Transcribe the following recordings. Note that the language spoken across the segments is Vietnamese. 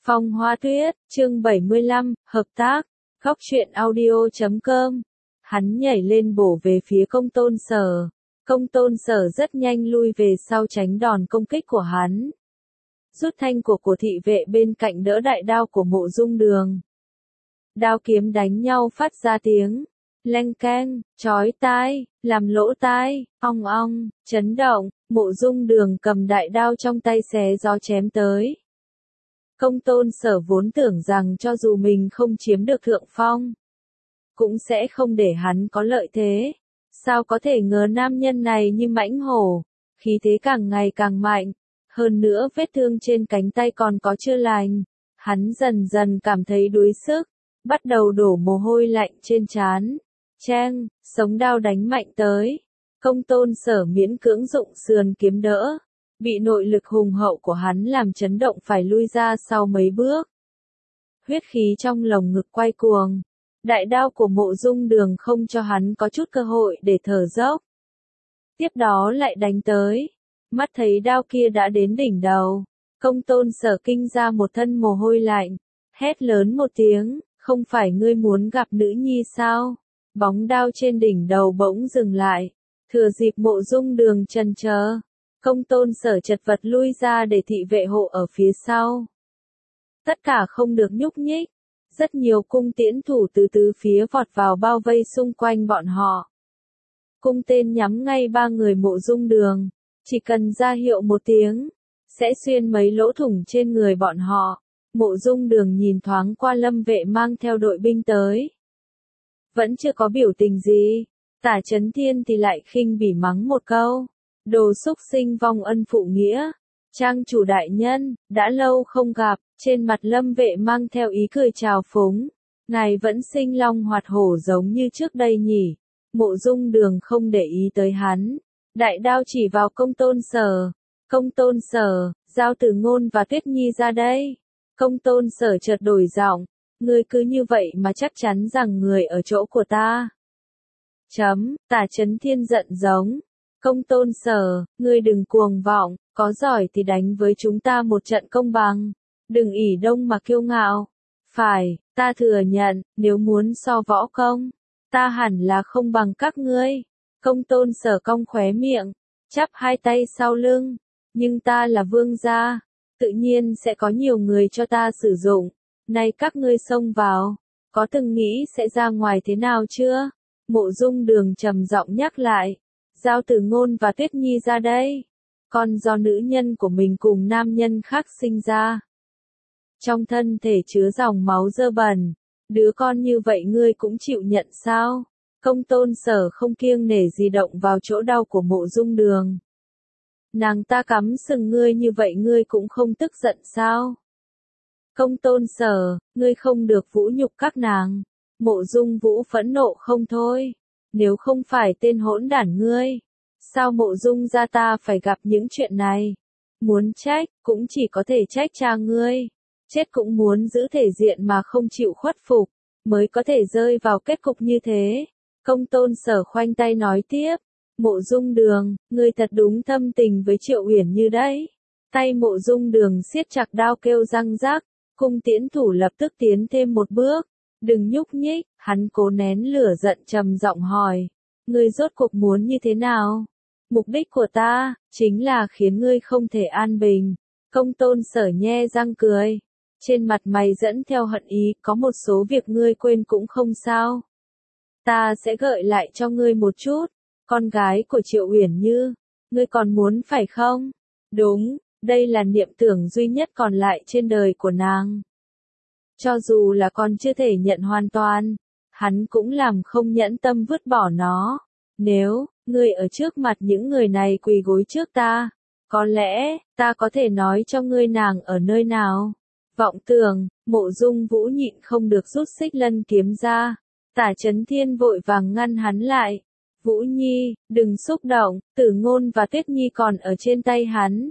Phong Hoa Tuyết, chương 75, hợp tác, góc truyện audio.com. Hắn nhảy lên bổ về phía Công Tôn Sở. Công Tôn Sở rất nhanh lui về sau tránh đòn công kích của hắn. Rút thanh của thị vệ bên cạnh đỡ đại đao của Mộ Dung Đường. Đao kiếm đánh nhau phát ra tiếng leng keng, chói tai, làm lỗ tai, ong ong, chấn động. Mộ Dung Đường cầm đại đao trong tay xé gió chém tới. Công Tôn Sở vốn tưởng rằng cho dù mình không chiếm được thượng phong, cũng sẽ không để hắn có lợi thế. Sao có thể ngờ nam nhân này như mãnh hổ, khí thế càng ngày càng mạnh, hơn nữa vết thương trên cánh tay còn có chưa lành. Hắn dần dần cảm thấy đuối sức, bắt đầu đổ mồ hôi lạnh trên trán. Cheng, sống đao đánh mạnh tới. Công Tôn Sở miễn cưỡng dụng sườn kiếm đỡ, bị nội lực hùng hậu của hắn làm chấn động phải lui ra sau mấy bước. Huyết khí trong lồng ngực quay cuồng. Đại đao của Mộ Dung Đường không cho hắn có chút cơ hội để thở dốc. Tiếp đó lại đánh tới. Mắt thấy đao kia đã đến đỉnh đầu. Công Tôn Sở kinh ra một thân mồ hôi lạnh. Hét lớn một tiếng, không phải ngươi muốn gặp nữ nhi sao? Bóng đao trên đỉnh đầu bỗng dừng lại. Thừa dịp Mộ Dung Đường chần chờ, Công Tôn Sở chật vật lui ra để thị vệ hộ ở phía sau. Tất cả không được nhúc nhích. Rất nhiều cung tiễn thủ từ tứ phía vọt vào bao vây xung quanh bọn họ. Cung tên nhắm ngay ba người Mộ Dung Đường, chỉ cần ra hiệu một tiếng, sẽ xuyên mấy lỗ thủng trên người bọn họ. Mộ Dung Đường nhìn thoáng qua Lâm Vệ mang theo đội binh tới. Vẫn chưa có biểu tình gì, Tả Chấn Thiên thì lại khinh bỉ mắng một câu. Đồ xúc sinh vong ân phụ nghĩa. Trang chủ đại nhân, đã lâu không gặp, trên mặt Lâm Vệ mang theo ý cười trào phúng. Ngài vẫn sinh long hoạt hổ giống như trước đây nhỉ. Mộ Dung Đường không để ý tới hắn. Đại đao chỉ vào Công Tôn Sở. Công Tôn Sở, giao Tử Ngôn và Tuyết Nhi ra đây. Công Tôn Sở chợt đổi giọng. Ngươi cứ như vậy mà chắc chắn rằng người ở chỗ của ta. Tả Chấn Thiên giận giống. Công Tôn Sở, ngươi đừng cuồng vọng, có giỏi thì đánh với chúng ta một trận công bằng. Đừng ỷ đông mà kiêu ngạo. Phải, ta thừa nhận, nếu muốn so võ công, ta hẳn là không bằng các ngươi. Công Tôn Sở cong khóe miệng, chắp hai tay sau lưng. Nhưng ta là vương gia, tự nhiên sẽ có nhiều người cho ta sử dụng. Này các ngươi xông vào, có từng nghĩ sẽ ra ngoài thế nào chưa? Mộ Dung Đường trầm giọng nhắc lại. Giao Tử Ngôn và Tuyết Nhi ra đây. Con do nữ nhân của mình cùng nam nhân khác sinh ra. Trong thân thể chứa dòng máu dơ bẩn. Đứa con như vậy ngươi cũng chịu nhận sao? Công Tôn Sở không kiêng nể gì động vào chỗ đau của Mộ Dung Đường. Nàng ta cắm sừng ngươi như vậy ngươi cũng không tức giận sao? Công Tôn Sở, ngươi không được vũ nhục các nàng. Mộ Dung Vũ phẫn nộ không thôi. Nếu không phải tên hỗn đản ngươi, sao Mộ Dung gia ta phải gặp những chuyện này? Muốn trách, cũng chỉ có thể trách cha ngươi. Chết cũng muốn giữ thể diện mà không chịu khuất phục, mới có thể rơi vào kết cục như thế. Công Tôn Sở khoanh tay nói tiếp. Mộ Dung Đường, ngươi thật đúng thâm tình với Triệu Uyển Như đấy. Tay Mộ Dung Đường siết chặt đao kêu răng rắc. Cung tiễn thủ lập tức tiến thêm một bước. Đừng nhúc nhích, hắn cố nén lửa giận trầm giọng hỏi. Ngươi rốt cuộc muốn như thế nào? Mục đích của ta, chính là khiến ngươi không thể an bình. Công Tôn Sở nhe răng cười. Trên mặt mày dẫn theo hận ý, có một số việc ngươi quên cũng không sao. Ta sẽ gợi lại cho ngươi một chút. Con gái của Triệu Uyển Như, ngươi còn muốn phải không? Đúng, đây là niệm tưởng duy nhất còn lại trên đời của nàng. Cho dù là con chưa thể nhận hoàn toàn, hắn cũng làm không nhẫn tâm vứt bỏ nó. Nếu, ngươi ở trước mặt những người này quỳ gối trước ta, có lẽ, ta có thể nói cho ngươi nàng ở nơi nào. Vọng tưởng, Mộ Dung Vũ nhịn không được rút xích lân kiếm ra. Tả Chấn Thiên vội vàng ngăn hắn lại. Vũ Nhi, đừng xúc động, Tử Ngôn và Tuyết Nhi còn ở trên tay hắn.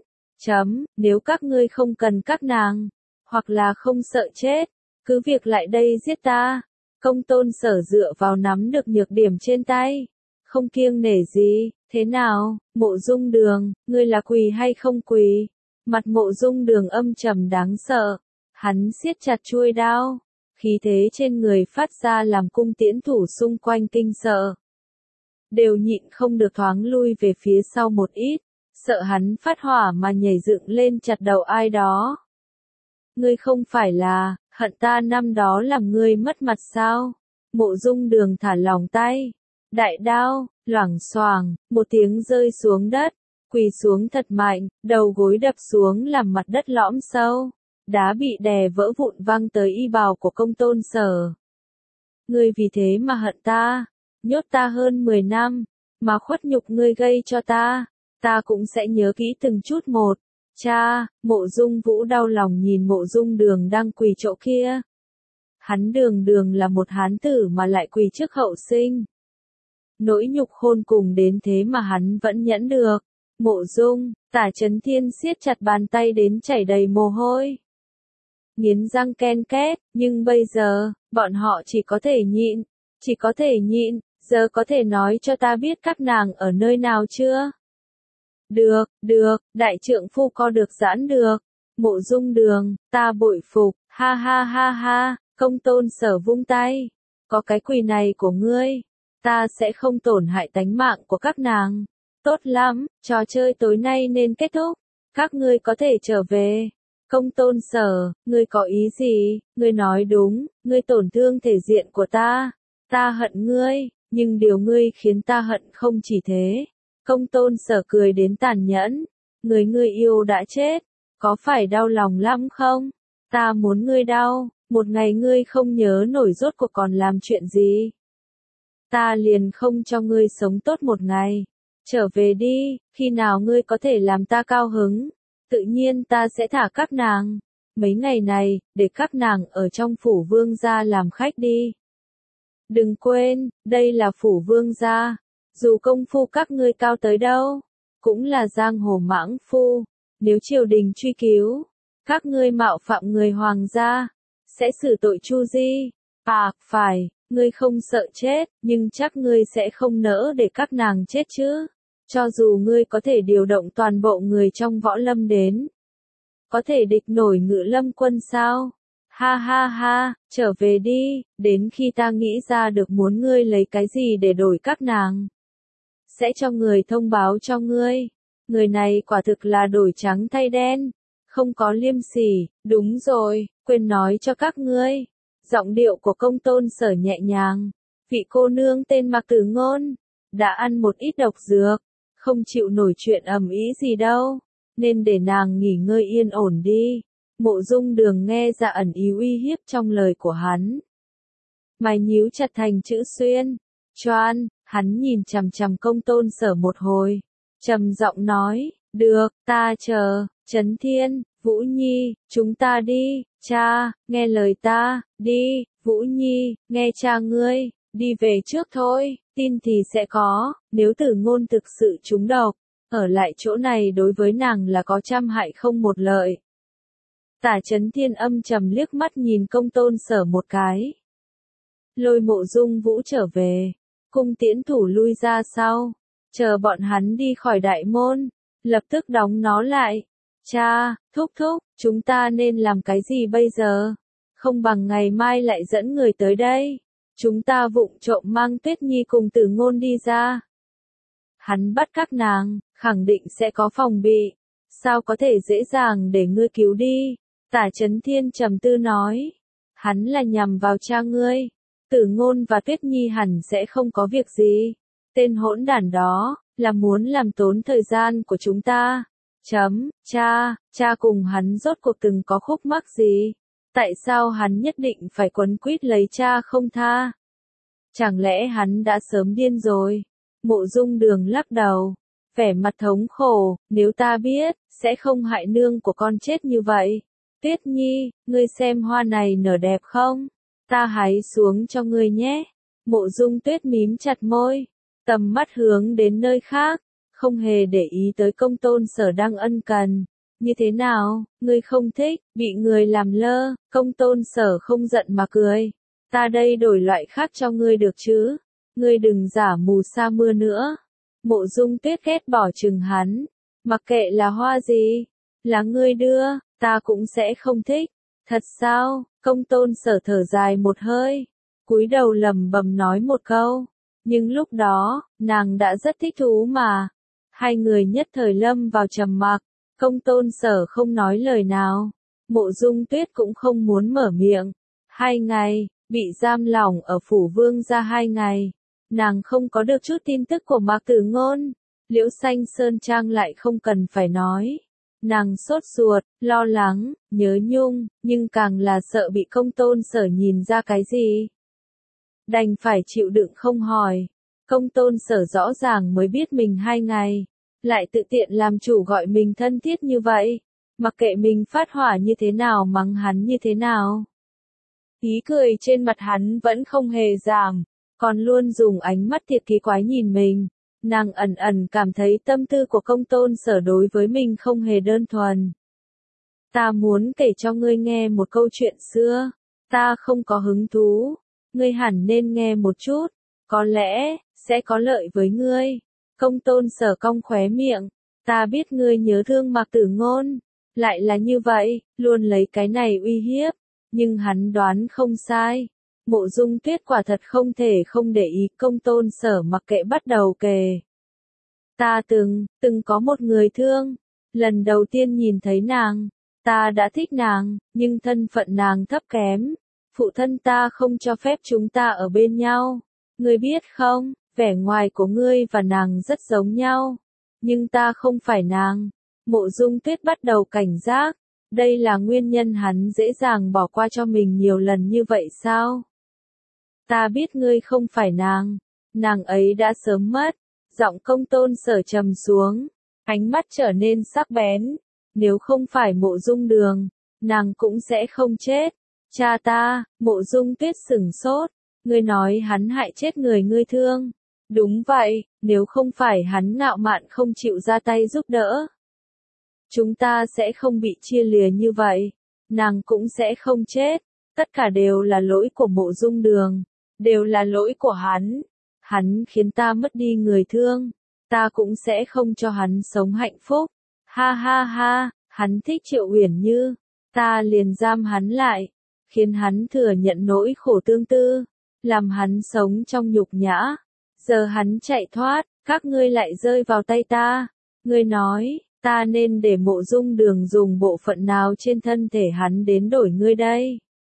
Nếu các ngươi không cần các nàng, hoặc là không sợ chết, cứ việc lại đây giết ta. Công Tôn Sở dựa vào nắm được nhược điểm trên tay. Không kiêng nể gì, thế nào, Mộ Dung Đường, ngươi là quỳ hay không quỳ? Mặt Mộ Dung Đường âm trầm đáng sợ. Hắn siết chặt chuôi đao, khí thế trên người phát ra làm cung tiễn thủ xung quanh kinh sợ. Đều nhịn không được thoáng lui về phía sau một ít, sợ hắn phát hỏa mà nhảy dựng lên chặt đầu ai đó. Ngươi không phải là, hận ta năm đó làm ngươi mất mặt sao? Mộ Dung Đường thả lỏng tay. Đại đao, loảng xoảng, một tiếng rơi xuống đất, quỳ xuống thật mạnh, đầu gối đập xuống làm mặt đất lõm sâu. Đá bị đè vỡ vụn văng tới y bào của Công Tôn Sở. Ngươi vì thế mà hận ta, nhốt ta hơn 10 năm, mà khuất nhục ngươi gây cho ta cũng sẽ nhớ kỹ từng chút một. Cha, Mộ Dung Vũ đau lòng nhìn Mộ Dung Đường đang quỳ chỗ kia. Hắn Đường Đường là một hán tử mà lại quỳ trước hậu sinh. Nỗi nhục khôn cùng đến thế mà hắn vẫn nhẫn được. Mộ Dung, Tả Chấn Thiên siết chặt bàn tay đến chảy đầy mồ hôi. Nghiến răng ken két, nhưng bây giờ, bọn họ chỉ có thể nhịn, giờ có thể nói cho ta biết các nàng ở nơi nào chưa? Được, đại trượng phu co được giãn được. Mộ Dung Đường, ta bội phục, ha ha ha ha, Công Tôn Sở vung tay. Có cái quỳ này của ngươi, ta sẽ không tổn hại tánh mạng của các nàng. Tốt lắm, trò chơi tối nay nên kết thúc. Các ngươi có thể trở về. Công Tôn Sở, ngươi có ý gì? Ngươi nói đúng, ngươi tổn thương thể diện của ta. Ta hận ngươi, nhưng điều ngươi khiến ta hận không chỉ thế. Công Tôn Sở cười đến tàn nhẫn. Ngươi yêu đã chết, có phải đau lòng lắm không? Ta muốn ngươi đau, một ngày ngươi không nhớ nổi rốt cuộc còn làm chuyện gì. Ta liền không cho ngươi sống tốt một ngày. Trở về đi, khi nào ngươi có thể làm ta cao hứng, tự nhiên ta sẽ thả các nàng. Mấy ngày này, để các nàng ở trong phủ vương gia làm khách đi. Đừng quên, đây là phủ vương gia. Dù công phu các ngươi cao tới đâu, cũng là giang hồ mãng phu. Nếu triều đình truy cứu, các ngươi mạo phạm người hoàng gia, sẽ xử tội chu di. À, phải, ngươi không sợ chết, nhưng chắc ngươi sẽ không nỡ để các nàng chết chứ. Cho dù ngươi có thể điều động toàn bộ người trong võ lâm đến, có thể địch nổi Ngự Lâm quân sao? Ha ha ha, trở về đi, đến khi ta nghĩ ra được muốn ngươi lấy cái gì để đổi các nàng. Sẽ cho người thông báo cho ngươi. Người này quả thực là đổi trắng thay đen, không có liêm sỉ. Đúng rồi, quên nói cho các ngươi. Giọng điệu của Công Tôn Sở nhẹ nhàng. Vị cô nương tên Mạc Tử Ngôn, đã ăn một ít độc dược, không chịu nổi chuyện ầm ĩ gì đâu, nên để nàng nghỉ ngơi yên ổn đi. Mộ Dung Đường nghe ra ẩn ý uy hiếp trong lời của hắn. Mày nhíu chặt thành chữ xuyên. Choan, hắn nhìn chằm chằm Công Tôn Sở một hồi, trầm giọng nói, được, ta chờ. Chấn Thiên, Vũ Nhi, chúng ta đi. Cha, nghe lời ta, đi. Vũ Nhi, nghe cha ngươi, đi về trước thôi, tin thì sẽ có. Nếu Tử Ngôn thực sự trúng độc, ở lại chỗ này đối với nàng là có trăm hại không một lợi. Tả Chấn Thiên âm trầm liếc mắt nhìn Công Tôn Sở một cái, lôi Mộ Dung Vũ trở về. Cung tiễn thủ lui ra sau, chờ bọn hắn đi khỏi đại môn, lập tức đóng nó lại. Cha, thúc, chúng ta nên làm cái gì bây giờ? Không bằng ngày mai lại dẫn người tới đây. Chúng ta vụng trộm mang Tuyết Nhi cùng Tử Ngôn đi ra. Hắn bắt các nàng, khẳng định sẽ có phòng bị. Sao có thể dễ dàng để ngươi cứu đi? Tả Chấn Thiên trầm tư nói. Hắn là nhằm vào cha ngươi. Tử Ngôn và Tuyết Nhi hẳn sẽ không có việc gì. Tên hỗn đản đó, là muốn làm tốn thời gian của chúng ta. Cha cùng hắn rốt cuộc từng có khúc mắc gì? Tại sao hắn nhất định phải quấn quýt lấy cha không tha? Chẳng lẽ hắn đã sớm điên rồi? Mộ Dung Đường lắc đầu, vẻ mặt thống khổ, nếu ta biết, sẽ không hại nương của con chết như vậy. Tuyết Nhi, ngươi xem hoa này nở đẹp không? Ta hái xuống cho ngươi nhé. Mộ Dung Tuyết mím chặt môi, tầm mắt hướng đến nơi khác, không hề để ý tới Công Tôn Sở đang ân cần. Như thế nào, ngươi không thích, bị người làm lơ? Công Tôn Sở không giận mà cười. Ta đây đổi loại khác cho ngươi được chứ? Ngươi đừng giả mù sa mưa nữa. Mộ Dung Tuyết ghét bỏ chừng hắn. Mặc kệ là hoa gì, là ngươi đưa, ta cũng sẽ không thích. Thật sao? Công tôn sở thở dài một hơi, cúi đầu lẩm bẩm nói một câu. Nhưng lúc đó, nàng đã rất thích thú mà. Hai người nhất thời lâm vào trầm mặc, công tôn sở không nói lời nào. Mộ Dung Tuyết cũng không muốn mở miệng. 2 ngày, bị giam lỏng ở phủ vương gia 2 ngày. Nàng không có được chút tin tức của Mạc Tử Ngôn. Liễu Xanh Sơn Trang lại không cần phải nói. Nàng sốt ruột, lo lắng, nhớ nhung, nhưng càng là sợ bị công tôn sở nhìn ra cái gì. Đành phải chịu đựng không hỏi. Công tôn sở rõ ràng mới biết mình 2 ngày. Lại tự tiện làm chủ gọi mình thân thiết như vậy. Mặc kệ mình phát hỏa như thế nào mắng hắn như thế nào. Ý cười trên mặt hắn vẫn không hề giảm. Còn luôn dùng ánh mắt thiệt kỳ quái nhìn mình. Nàng ẩn ẩn cảm thấy tâm tư của công tôn sở đối với mình không hề đơn thuần. Ta muốn kể cho ngươi nghe một câu chuyện xưa. Ta không có hứng thú. Ngươi hẳn nên nghe một chút. Có lẽ, sẽ có lợi với ngươi. Công tôn sở cong khóe miệng. Ta biết ngươi nhớ thương Mạc Tử Ngôn. Lại là như vậy, luôn lấy cái này uy hiếp. Nhưng hắn đoán không sai. Mộ Dung Tuyết quả thật không thể không để ý công tôn sở mặc kệ bắt đầu kể. Ta từng có một người thương. Lần đầu tiên nhìn thấy nàng, ta đã thích nàng, nhưng thân phận nàng thấp kém. Phụ thân ta không cho phép chúng ta ở bên nhau. Ngươi biết không, vẻ ngoài của ngươi và nàng rất giống nhau. Nhưng ta không phải nàng. Mộ Dung Tuyết bắt đầu cảnh giác. Đây là nguyên nhân hắn dễ dàng bỏ qua cho mình nhiều lần như vậy sao? Ta biết ngươi không phải nàng. Nàng ấy đã sớm mất. Giọng công tôn sở trầm xuống. Ánh mắt trở nên sắc bén. Nếu không phải Mộ Dung Đường, nàng cũng sẽ không chết. Cha ta, Mộ Dung Tuyết sửng sốt. Ngươi nói hắn hại chết người ngươi thương. Đúng vậy, nếu không phải hắn ngạo mạn không chịu ra tay giúp đỡ. Chúng ta sẽ không bị chia lìa như vậy. Nàng cũng sẽ không chết. Tất cả đều là lỗi của Mộ Dung Đường. Đều là lỗi của hắn. Hắn khiến ta mất đi người thương. Ta cũng sẽ không cho hắn sống hạnh phúc. Ha ha ha, hắn thích Triệu Uyển Như. Ta liền giam hắn lại. Khiến hắn thừa nhận nỗi khổ tương tư. Làm hắn sống trong nhục nhã. Giờ hắn chạy thoát, các ngươi lại rơi vào tay ta. Ngươi nói, ta nên để Mộ Dung Đường dùng bộ phận nào trên thân thể hắn đến đổi ngươi đây?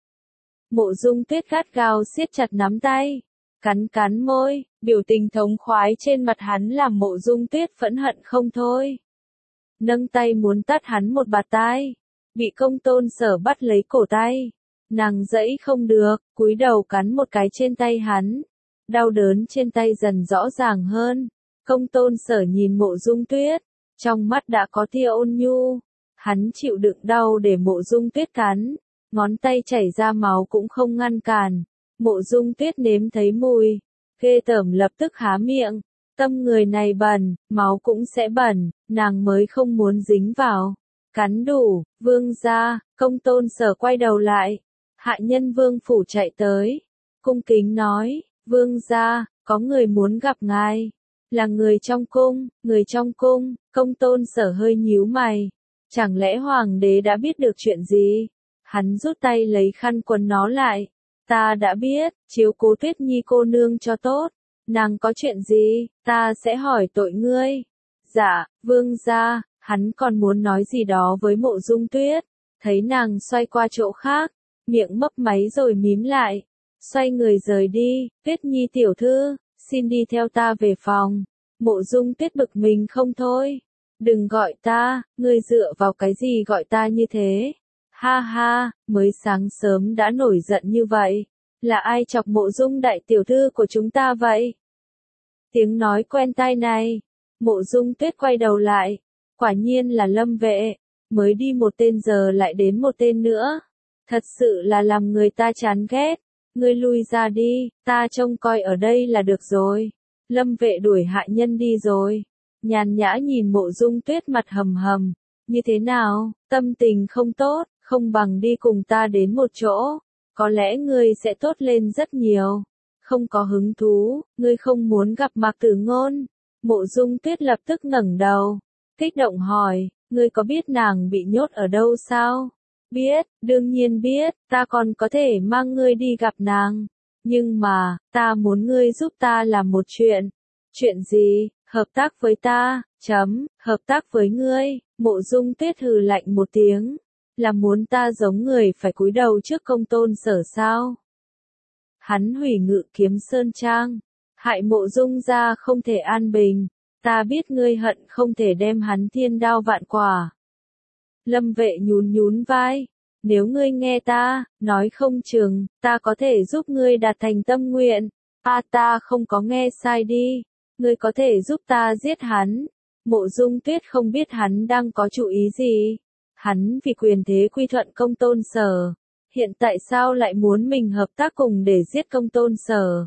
Mộ Dung Tuyết gắt gao siết chặt nắm tay, cắn môi, biểu tình thống khoái trên mặt hắn làm Mộ Dung Tuyết phẫn hận không thôi. Nâng tay muốn tát hắn một bạt tai, bị công tôn sở bắt lấy cổ tay. Nàng dãy không được, cúi đầu cắn một cái trên tay hắn. Đau đớn trên tay dần rõ ràng hơn. Công tôn sở nhìn Mộ Dung Tuyết, trong mắt đã có tia ôn nhu. Hắn chịu đựng đau để Mộ Dung Tuyết cắn. Ngón tay chảy ra máu cũng không ngăn cản. Mộ Dung Tuyết nếm thấy mùi. Ghê tởm lập tức há miệng. Tâm người này bẩn, máu cũng sẽ bẩn, nàng mới không muốn dính vào. Cắn đủ, vương gia, công tôn sở quay đầu lại. Hạ nhân vương phủ chạy tới. Cung kính nói, vương gia, có người muốn gặp ngài. Là người trong cung, công tôn sở hơi nhíu mày. Chẳng lẽ hoàng đế đã biết được chuyện gì? Hắn rút tay lấy khăn quấn nó lại. Ta đã biết, chiếu cố Tuyết Nhi cô nương cho tốt. Nàng có chuyện gì, ta sẽ hỏi tội ngươi. Dạ, vương gia, hắn còn muốn nói gì đó với Mộ Dung Tuyết. Thấy nàng xoay qua chỗ khác, miệng mấp máy rồi mím lại. Xoay người rời đi, Tuyết Nhi tiểu thư, xin đi theo ta về phòng. Mộ Dung Tuyết bực mình không thôi. Đừng gọi ta, ngươi dựa vào cái gì gọi ta như thế? Ha ha, mới sáng sớm đã nổi giận như vậy. Là ai chọc Mộ Dung đại tiểu thư của chúng ta vậy? Tiếng nói quen tai này. Mộ Dung Tuyết quay đầu lại. Quả nhiên là Lâm Vệ. Mới đi một tên giờ lại đến một tên nữa. Thật sự là làm người ta chán ghét. Ngươi lui ra đi, ta trông coi ở đây là được rồi. Lâm Vệ đuổi hạ nhân đi rồi. Nhàn nhã nhìn Mộ Dung Tuyết mặt hầm hầm. Như thế nào, tâm tình không tốt, không bằng đi cùng ta đến một chỗ. Có lẽ ngươi sẽ tốt lên rất nhiều. Không có hứng thú, ngươi không muốn gặp Mạc Tử Ngôn. Mộ Dung Tuyết lập tức ngẩng đầu. Kích động hỏi, ngươi có biết nàng bị nhốt ở đâu sao? Biết, đương nhiên biết, ta còn có thể mang ngươi đi gặp nàng. Nhưng mà, ta muốn ngươi giúp ta làm một chuyện. Chuyện gì? Hợp tác với ta, hợp tác với ngươi. Mộ Dung Tuyết hừ lạnh một tiếng. Là muốn ta giống người phải cúi đầu trước Công Tôn Sở sao? Hắn hủy Ngự Kiếm Sơn Trang, hại Mộ Dung gia không thể an bình. Ta biết ngươi hận không thể đem hắn thiên đao vạn quả. Lâm Vệ nhún nhún vai. Nếu ngươi nghe ta, nói không chừng, ta có thể giúp ngươi đạt thành tâm nguyện. Ta không có nghe sai đi. Ngươi có thể giúp ta giết hắn. Mộ Dung Tuyết không biết hắn đang có chủ ý gì. Hắn vì quyền thế quy thuận Công Tôn Sở. Hiện tại sao lại muốn mình hợp tác cùng để giết Công Tôn Sở?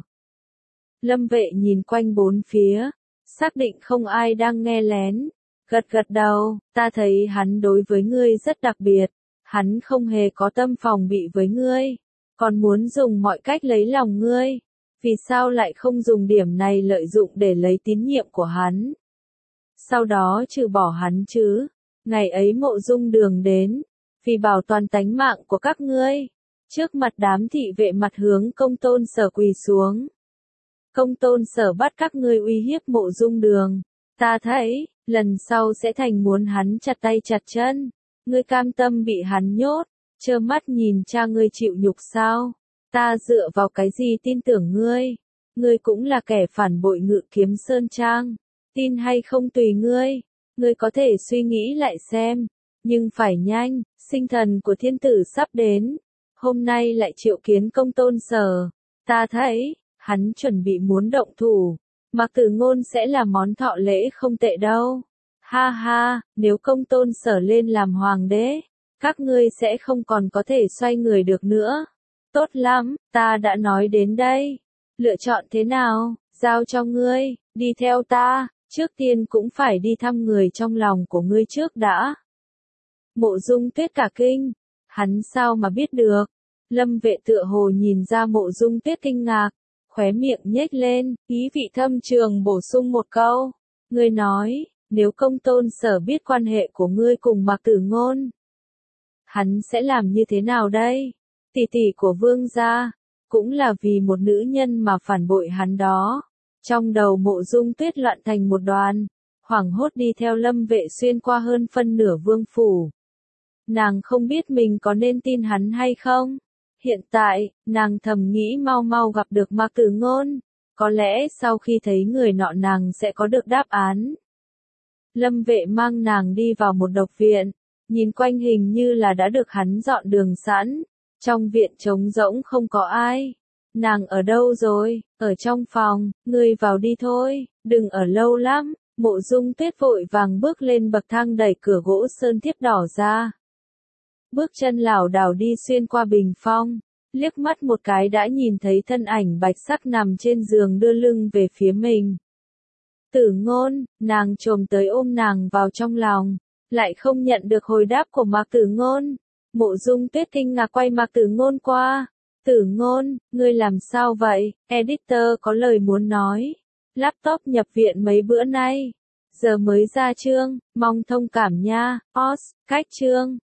Lâm Vệ nhìn quanh bốn phía, xác định không ai đang nghe lén. Gật gật đầu, ta thấy hắn đối với ngươi rất đặc biệt. Hắn không hề có tâm phòng bị với ngươi, còn muốn dùng mọi cách lấy lòng ngươi. Vì sao lại không dùng điểm này lợi dụng để lấy tín nhiệm của hắn? Sau đó trừ bỏ hắn chứ. Ngày ấy Mộ Dung Đường đến, vì bảo toàn tánh mạng của các ngươi. Trước mặt đám thị vệ mặt hướng Công Tôn Sở quỳ xuống. Công Tôn Sở bắt các ngươi uy hiếp Mộ Dung Đường. Ta thấy, lần sau sẽ thành muốn hắn chặt tay chặt chân. Ngươi cam tâm bị hắn nhốt, trơ mắt nhìn cha ngươi chịu nhục sao? Ta dựa vào cái gì tin tưởng ngươi? Ngươi cũng là kẻ phản bội Ngự Kiếm Sơn Trang. Tin hay không tùy ngươi. Ngươi có thể suy nghĩ lại xem. Nhưng phải nhanh, sinh thần của thiên tử sắp đến. Hôm nay lại triệu kiến Công Tôn Sở. Ta thấy, hắn chuẩn bị muốn động thủ. Mạc Tử Ngôn sẽ là món thọ lễ không tệ đâu. Ha ha, nếu Công Tôn Sở lên làm hoàng đế, các ngươi sẽ không còn có thể xoay người được nữa. Tốt lắm, ta đã nói đến đây. Lựa chọn thế nào, giao cho ngươi, đi theo ta, trước tiên cũng phải đi thăm người trong lòng của ngươi trước đã. Mộ Dung Tuyết cả kinh, hắn sao mà biết được? Lâm Vệ tựa hồ nhìn ra Mộ Dung Tuyết kinh ngạc, khóe miệng nhếch lên, ý vị thâm trường bổ sung một câu. Ngươi nói, nếu Công Tôn Sở biết quan hệ của ngươi cùng Mạc Tử Ngôn, hắn sẽ làm như thế nào đây? Tỷ tỷ của Vương gia, cũng là vì một nữ nhân mà phản bội hắn đó. Trong đầu Mộ Dung Tuyết loạn thành một đoàn, hoảng hốt đi theo Lâm Vệ xuyên qua hơn phân nửa vương phủ. Nàng không biết mình có nên tin hắn hay không. Hiện tại, nàng thầm nghĩ mau mau gặp được Mạc Tử Ngôn. Có lẽ sau khi thấy người nọ nàng sẽ có được đáp án. Lâm Vệ mang nàng đi vào một độc viện, nhìn quanh hình như là đã được hắn dọn đường sẵn. Trong viện trống rỗng không có ai. Nàng ở đâu rồi? Ở trong phòng, ngươi vào đi thôi, đừng ở lâu lắm. Mộ Dung Tuyết vội vàng bước lên bậc thang đẩy cửa gỗ sơn thiếp đỏ ra. Bước chân lảo đảo đi xuyên qua bình phong, liếc mắt một cái đã nhìn thấy thân ảnh bạch sắc nằm trên giường đưa lưng về phía mình. Tử Ngôn, nàng chồm tới ôm nàng vào trong lòng, lại không nhận được hồi đáp của Mạc Tử Ngôn. Mộ Dung Tuyết kinh ngạc quay Mạc Tử Ngôn qua. Tử Ngôn, ngươi làm sao vậy? Editor có lời muốn nói. Laptop nhập viện mấy bữa nay. Giờ mới ra chương, mong thông cảm nha. Os, cách chương.